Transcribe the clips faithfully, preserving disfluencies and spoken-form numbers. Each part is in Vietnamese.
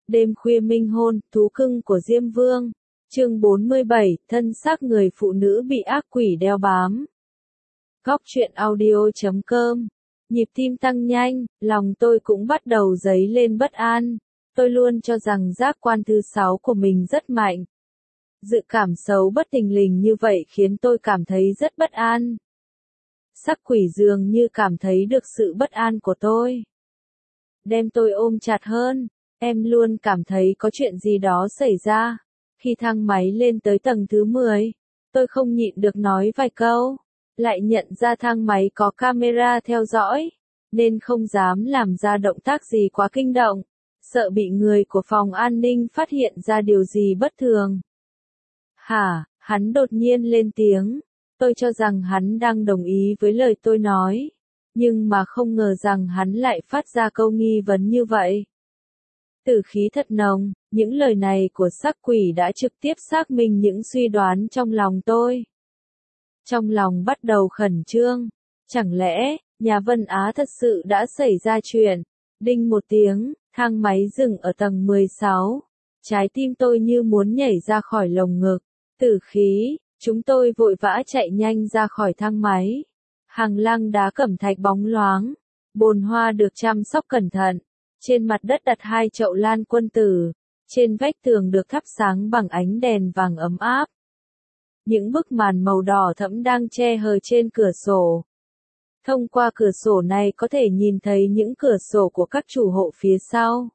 Đêm khuya minh hôn, thú cưng của Diêm Vương. Chương bốn mươi bảy, thân xác người phụ nữ bị ác quỷ đeo bám. Góc truyện audio chấm com. Nhịp tim tăng nhanh, lòng tôi cũng bắt đầu dấy lên bất an. Tôi luôn cho rằng giác quan thứ sáu của mình rất mạnh. Dự cảm xấu bất thình lình như vậy khiến tôi cảm thấy rất bất an. Sắc quỷ dường như cảm thấy được sự bất an của tôi. Đem tôi ôm chặt hơn, em luôn cảm thấy có chuyện gì đó xảy ra. Khi thang máy lên tới tầng thứ mười, tôi không nhịn được nói vài câu, lại nhận ra thang máy có camera theo dõi, nên không dám làm ra động tác gì quá kinh động, sợ bị người của phòng an ninh phát hiện ra điều gì bất thường. Hả, hắn đột nhiên lên tiếng, tôi cho rằng hắn đang đồng ý với lời tôi nói, nhưng mà không ngờ rằng hắn lại phát ra câu nghi vấn như vậy. Tử khí thật nồng, những lời này của sắc quỷ đã trực tiếp xác minh những suy đoán trong lòng tôi. Trong lòng bắt đầu khẩn trương, chẳng lẽ, nhà Vân Á thật sự đã xảy ra chuyện. Đinh một tiếng, thang máy dừng ở tầng mười sáu. Trái tim tôi như muốn nhảy ra khỏi lồng ngực. Tử khí, chúng tôi vội vã chạy nhanh ra khỏi thang máy. Hàng lăng đá cẩm thạch bóng loáng, bồn hoa được chăm sóc cẩn thận. Trên mặt đất đặt hai chậu lan quân tử, trên vách tường được thắp sáng bằng ánh đèn vàng ấm áp. Những bức màn màu đỏ thẫm đang che hờ trên cửa sổ. Thông qua cửa sổ này có thể nhìn thấy những cửa sổ của các chủ hộ phía sau.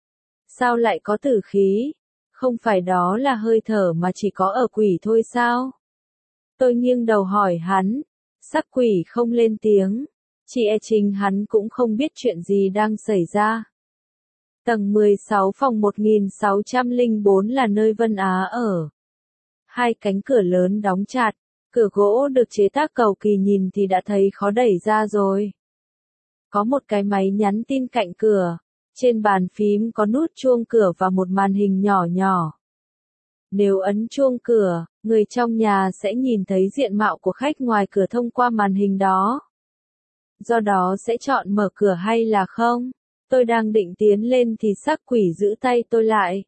Sao lại có tử khí? Không phải đó là hơi thở mà chỉ có ở quỷ thôi sao? Tôi nghiêng đầu hỏi hắn, sắc quỷ không lên tiếng. Chị e chính hắn cũng không biết chuyện gì đang xảy ra. Tầng mười sáu phòng một nghìn sáu trăm lẻ bốn là nơi Vân Á ở. Hai cánh cửa lớn đóng chặt, cửa gỗ được chế tác cầu kỳ nhìn thì đã thấy khó đẩy ra rồi. Có một cái máy nhắn tin cạnh cửa, trên bàn phím có nút chuông cửa và một màn hình nhỏ nhỏ. Nếu ấn chuông cửa, người trong nhà sẽ nhìn thấy diện mạo của khách ngoài cửa thông qua màn hình đó. Do đó sẽ chọn mở cửa hay là không? Tôi đang định tiến lên thì sắc quỷ giữ tay tôi lại.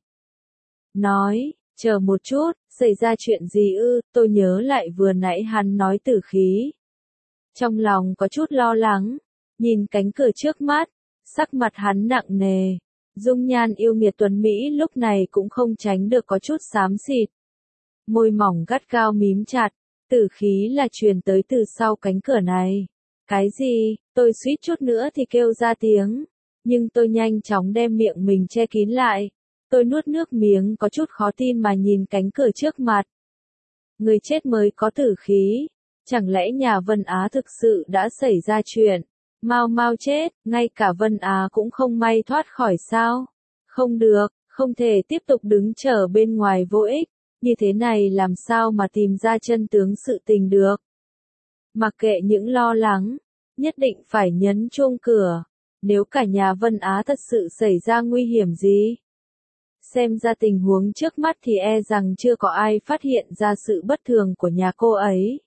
Nói, chờ một chút, xảy ra chuyện gì ư? Tôi nhớ lại vừa nãy hắn nói tử khí. Trong lòng có chút lo lắng, nhìn cánh cửa trước mắt, sắc mặt hắn nặng nề. Dung nhan yêu nghiệt tuấn Mỹ lúc này cũng không tránh được có chút xám xịt. Môi mỏng gắt gao mím chặt, tử khí là truyền tới từ sau cánh cửa này. Cái gì? Tôi suýt chút nữa thì kêu ra tiếng, nhưng tôi nhanh chóng đem miệng mình che kín lại. Tôi nuốt nước miếng có chút khó tin mà nhìn cánh cửa trước mặt. Người chết mới có tử khí, chẳng lẽ nhà Vân Á thực sự đã xảy ra chuyện? Mau mau chết, ngay cả Vân Á cũng không may thoát khỏi sao? Không được, không thể tiếp tục đứng chờ bên ngoài vô ích, như thế này làm sao mà tìm ra chân tướng sự tình được. Mặc kệ những lo lắng, nhất định phải nhấn chuông cửa, nếu cả nhà Vân Á thật sự xảy ra nguy hiểm gì. Xem ra tình huống trước mắt thì e rằng chưa có ai phát hiện ra sự bất thường của nhà cô ấy.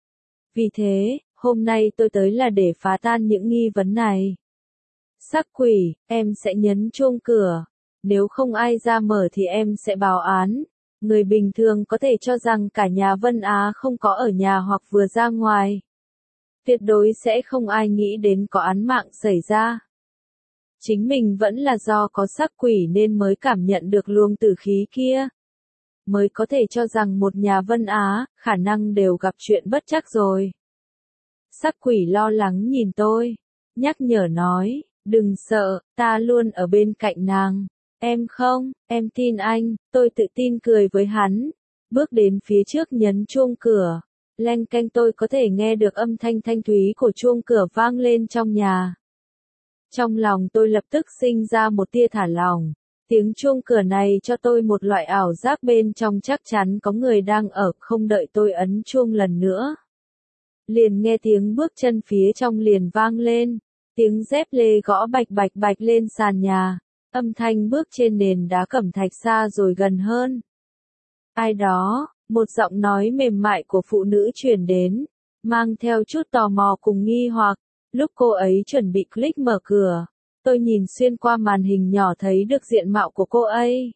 Vì thế, hôm nay tôi tới là để phá tan những nghi vấn này. Sắc quỷ, em sẽ nhấn chuông cửa, nếu không ai ra mở thì em sẽ báo án. Người bình thường có thể cho rằng cả nhà Vân Á không có ở nhà hoặc vừa ra ngoài. Tuyệt đối sẽ không ai nghĩ đến có án mạng xảy ra. Chính mình vẫn là do có sắc quỷ nên mới cảm nhận được luồng tử khí kia. Mới có thể cho rằng một nhà Vân Á, khả năng đều gặp chuyện bất trắc rồi. Sắc quỷ lo lắng nhìn tôi, nhắc nhở nói, đừng sợ, ta luôn ở bên cạnh nàng. Em không, em tin anh, tôi tự tin cười với hắn, bước đến phía trước nhấn chuông cửa. Leng keng tôi có thể nghe được âm thanh thanh thúy của chuông cửa vang lên trong nhà. Trong lòng tôi lập tức sinh ra một tia thả lỏng, tiếng chuông cửa này cho tôi một loại ảo giác bên trong chắc chắn có người đang ở, không đợi tôi ấn chuông lần nữa. Liền nghe tiếng bước chân phía trong liền vang lên, tiếng dép lê gõ bạch bạch bạch lên sàn nhà, âm thanh bước trên nền đá cẩm thạch xa rồi gần hơn. Ai đó? Một giọng nói mềm mại của phụ nữ truyền đến, mang theo chút tò mò cùng nghi hoặc. Lúc cô ấy chuẩn bị click mở cửa, Tôi nhìn xuyên qua màn hình nhỏ thấy được diện mạo của cô ấy.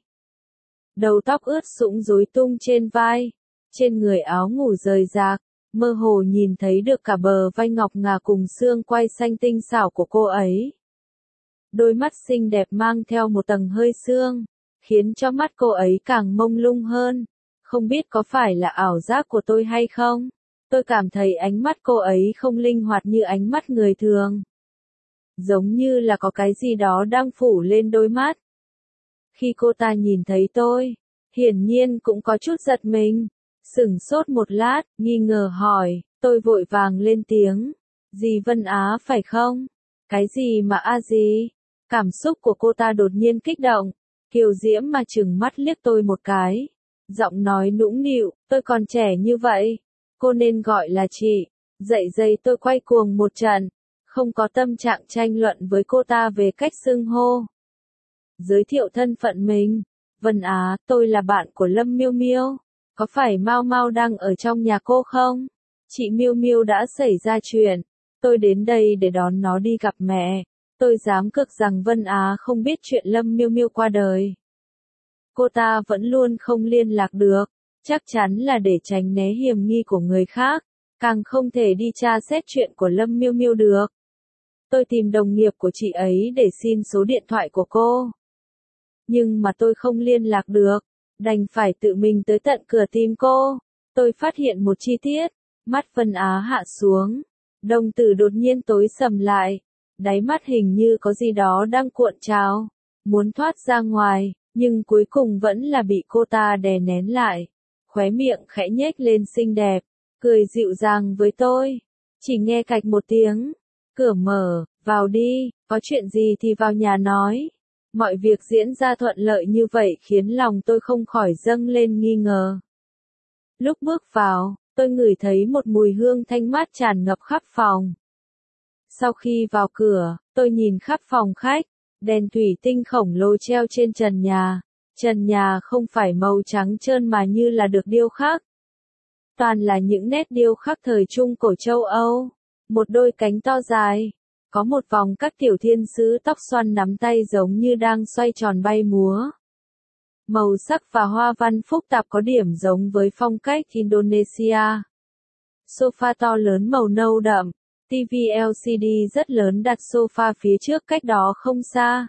Đầu tóc ướt sũng rối tung trên vai, trên người áo ngủ rời rạc, mơ hồ nhìn thấy được cả bờ vai ngọc ngà cùng xương quai xanh tinh xảo của cô ấy. Đôi mắt xinh đẹp mang theo một tầng hơi sương, khiến cho mắt cô ấy càng mông lung hơn. Không biết có phải là ảo giác của tôi hay không? Tôi cảm thấy ánh mắt cô ấy không linh hoạt như ánh mắt người thường. Giống như là có cái gì đó đang phủ lên đôi mắt. Khi cô ta nhìn thấy tôi, hiển nhiên cũng có chút giật mình. Sửng sốt một lát, nghi ngờ hỏi, tôi vội vàng lên tiếng. Dì Vân Á phải không? Cái gì mà a gì? Cảm xúc của cô ta đột nhiên kích động, kiều diễm mà trừng mắt liếc tôi một cái. Giọng nói nũng nịu, tôi còn trẻ như vậy, cô nên gọi là chị. Dậy giây tôi quay cuồng một trận, không có tâm trạng tranh luận với cô ta về cách xưng hô. Giới thiệu thân phận mình, Vân Á, tôi là bạn của Lâm Miêu Miêu. Có phải Mao Mao đang ở trong nhà cô không? Chị Miêu Miêu đã xảy ra chuyện, tôi đến đây để đón nó đi gặp mẹ. Tôi dám cược rằng Vân Á không biết chuyện Lâm Miêu Miêu qua đời. Cô ta vẫn luôn không liên lạc được, chắc chắn là để tránh né hiểm nghi của người khác, càng không thể đi tra xét chuyện của Lâm Miêu Miêu được. Tôi tìm đồng nghiệp của chị ấy để xin số điện thoại của cô. Nhưng mà tôi không liên lạc được, đành phải tự mình tới tận cửa tìm cô. Tôi phát hiện một chi tiết, mắt Vân Á hạ xuống, đồng tử đột nhiên tối sầm lại, đáy mắt hình như có gì đó đang cuộn trào, muốn thoát ra ngoài, nhưng cuối cùng vẫn là bị cô ta đè nén lại. Khóe miệng khẽ nhếch lên xinh đẹp, cười dịu dàng với tôi. Chỉ nghe cạch một tiếng, cửa mở, vào đi, có chuyện gì thì vào nhà nói. Mọi việc diễn ra thuận lợi như vậy khiến lòng tôi không khỏi dâng lên nghi ngờ. Lúc bước vào, tôi ngửi thấy một mùi hương thanh mát tràn ngập khắp phòng. Sau khi vào cửa, tôi nhìn khắp phòng khách, đèn thủy tinh khổng lồ treo trên trần nhà. Trần nhà không phải màu trắng trơn mà như là được điêu khắc. Toàn là những nét điêu khắc thời Trung cổ châu Âu. Một đôi cánh to dài. Có một vòng các tiểu thiên sứ tóc xoăn nắm tay giống như đang xoay tròn bay múa. Màu sắc và hoa văn phức tạp có điểm giống với phong cách Indonesia. Sofa to lớn màu nâu đậm, ti vi lờ xê đê rất lớn đặt sofa phía trước cách đó không xa.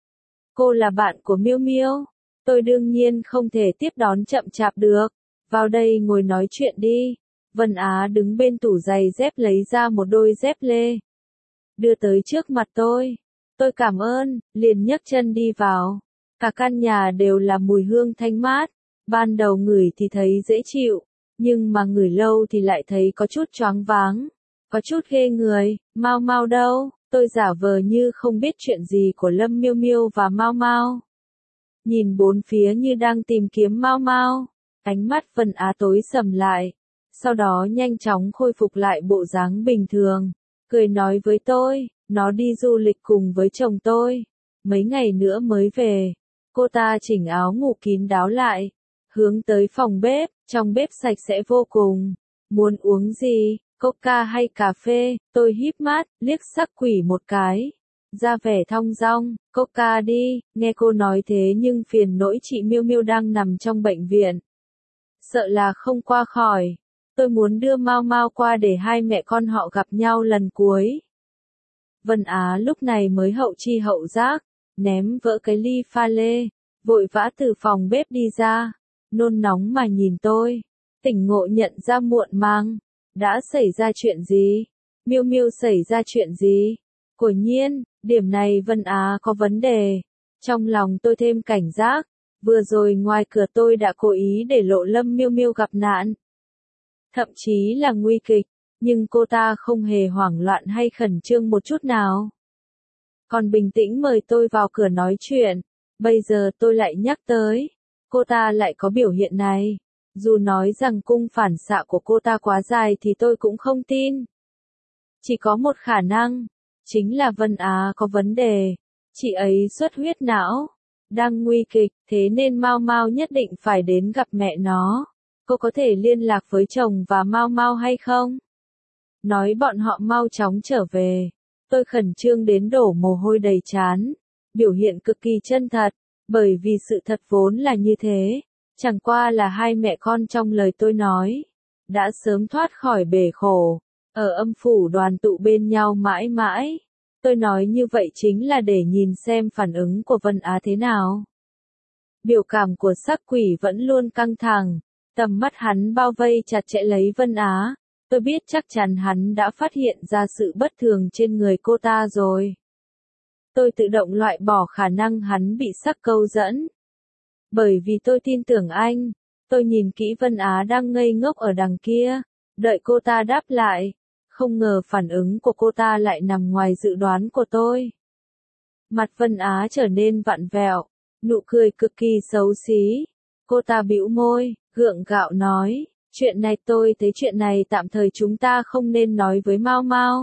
Cô là bạn của Miêu Miêu. Tôi đương nhiên không thể tiếp đón chậm chạp được. Vào đây ngồi nói chuyện đi. Vân Á đứng bên tủ giày dép lấy ra một đôi dép lê. Đưa tới trước mặt tôi. Tôi cảm ơn, liền nhấc chân đi vào. Cả căn nhà đều là mùi hương thanh mát. Ban đầu ngửi thì thấy dễ chịu, nhưng mà ngửi lâu thì lại thấy có chút choáng váng, có chút ghê người. Mao Mao đâu? Tôi giả vờ như không biết chuyện gì của Lâm Miêu Miêu và Mao Mao. Nhìn bốn phía như đang tìm kiếm Mao Mao. Ánh mắt Vân Á tối sầm lại, sau đó nhanh chóng khôi phục lại bộ dáng bình thường, cười nói với tôi, nó đi du lịch cùng với chồng tôi, mấy ngày nữa mới về. Cô ta chỉnh áo ngủ kín đáo lại, hướng tới phòng bếp, trong bếp sạch sẽ vô cùng. Muốn uống gì, coca hay cà phê? Tôi híp mắt, liếc sắc quỷ một cái, ra vẻ thong dong, coca đi. Nghe cô nói thế nhưng phiền nỗi chị Miêu Miêu đang nằm trong bệnh viện, sợ là không qua khỏi. Tôi muốn đưa Mao Mao qua để hai mẹ con họ gặp nhau lần cuối. Vân Á lúc này mới hậu chi hậu giác, ném vỡ cái ly pha lê, vội vã từ phòng bếp đi ra, nôn nóng mà nhìn tôi, tỉnh ngộ nhận ra muộn màng. Đã xảy ra chuyện gì? Miêu Miêu xảy ra chuyện gì? Quả nhiên, điểm này Vân Á có vấn đề. Trong lòng tôi thêm cảnh giác, vừa rồi ngoài cửa tôi đã cố ý để lộ Lâm Miêu Miêu gặp nạn. Thậm chí là nguy kịch, nhưng cô ta không hề hoảng loạn hay khẩn trương một chút nào. Còn bình tĩnh mời tôi vào cửa nói chuyện. Bây giờ tôi lại nhắc tới, cô ta lại có biểu hiện này. Dù nói rằng cung phản xạ của cô ta quá dài thì tôi cũng không tin. Chỉ có một khả năng, chính là Vân Á có vấn đề. Chị ấy xuất huyết não, đang nguy kịch, thế nên Mao Mao nhất định phải đến gặp mẹ nó. Cô có thể liên lạc với chồng và Mao Mao hay không? Nói bọn họ mau chóng trở về. Tôi khẩn trương đến đổ mồ hôi đầy trán, biểu hiện cực kỳ chân thật, bởi vì sự thật vốn là như thế, chẳng qua là hai mẹ con trong lời tôi nói, đã sớm thoát khỏi bể khổ, ở âm phủ đoàn tụ bên nhau mãi mãi. Tôi nói như vậy chính là để nhìn xem phản ứng của Vân Á thế nào. Biểu cảm của sắc quỷ vẫn luôn căng thẳng, tầm mắt hắn bao vây chặt chẽ lấy Vân Á. Tôi biết chắc chắn hắn đã phát hiện ra sự bất thường trên người cô ta rồi. Tôi tự động loại bỏ khả năng hắn bị sắc câu dẫn. Bởi vì tôi tin tưởng anh, tôi nhìn kỹ Vân Á đang ngây ngốc ở đằng kia, đợi cô ta đáp lại. Không ngờ phản ứng của cô ta lại nằm ngoài dự đoán của tôi. Mặt Vân Á trở nên vặn vẹo, nụ cười cực kỳ xấu xí. Cô ta bĩu môi, gượng gạo nói, chuyện này tôi thấy chuyện này tạm thời chúng ta không nên nói với Mao Mao.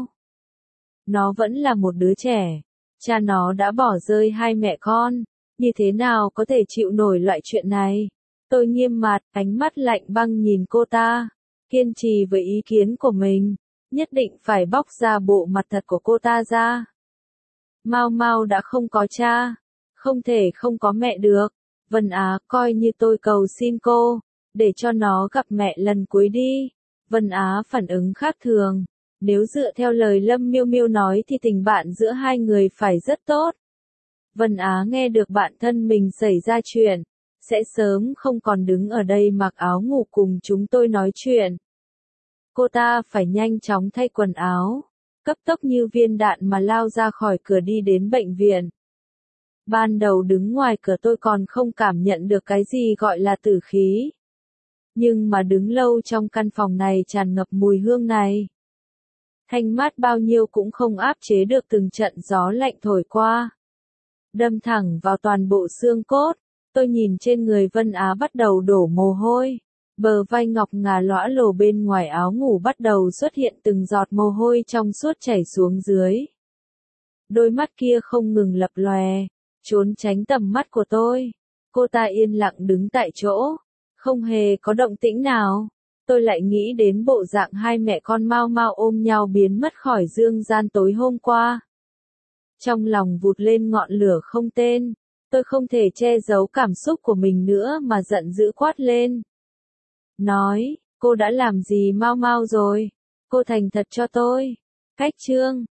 Nó vẫn là một đứa trẻ, cha nó đã bỏ rơi hai mẹ con, như thế nào có thể chịu nổi loại chuyện này. Tôi nghiêm mặt, ánh mắt lạnh băng nhìn cô ta, kiên trì với ý kiến của mình. Nhất định phải bóc ra bộ mặt thật của cô ta ra. Mao Mao đã không có cha, không thể không có mẹ được. Vân Á, coi như tôi cầu xin cô, để cho nó gặp mẹ lần cuối đi. Vân Á phản ứng khác thường. Nếu dựa theo lời Lâm Miêu Miêu nói thì tình bạn giữa hai người phải rất tốt. Vân Á nghe được bạn thân mình xảy ra chuyện, sẽ sớm không còn đứng ở đây mặc áo ngủ cùng chúng tôi nói chuyện. Cô ta phải nhanh chóng thay quần áo, cấp tốc như viên đạn mà lao ra khỏi cửa đi đến bệnh viện. Ban đầu đứng ngoài cửa tôi còn không cảm nhận được cái gì gọi là tử khí. Nhưng mà đứng lâu trong căn phòng này tràn ngập mùi hương này. Thanh mát bao nhiêu cũng không áp chế được từng trận gió lạnh thổi qua. Đâm thẳng vào toàn bộ xương cốt, tôi nhìn trên người Vân Á bắt đầu đổ mồ hôi. Bờ vai ngọc ngà lõa lồ bên ngoài áo ngủ bắt đầu xuất hiện từng giọt mồ hôi trong suốt chảy xuống dưới. Đôi mắt kia không ngừng lập lòe, trốn tránh tầm mắt của tôi. Cô ta yên lặng đứng tại chỗ, không hề có động tĩnh nào. Tôi lại nghĩ đến bộ dạng hai mẹ con Mao Mao ôm nhau biến mất khỏi dương gian tối hôm qua. Trong lòng vụt lên ngọn lửa không tên, tôi không thể che giấu cảm xúc của mình nữa mà giận dữ quát lên. Nói, cô đã làm gì Mao Mao rồi? Cô thành thật cho tôi. Cách chương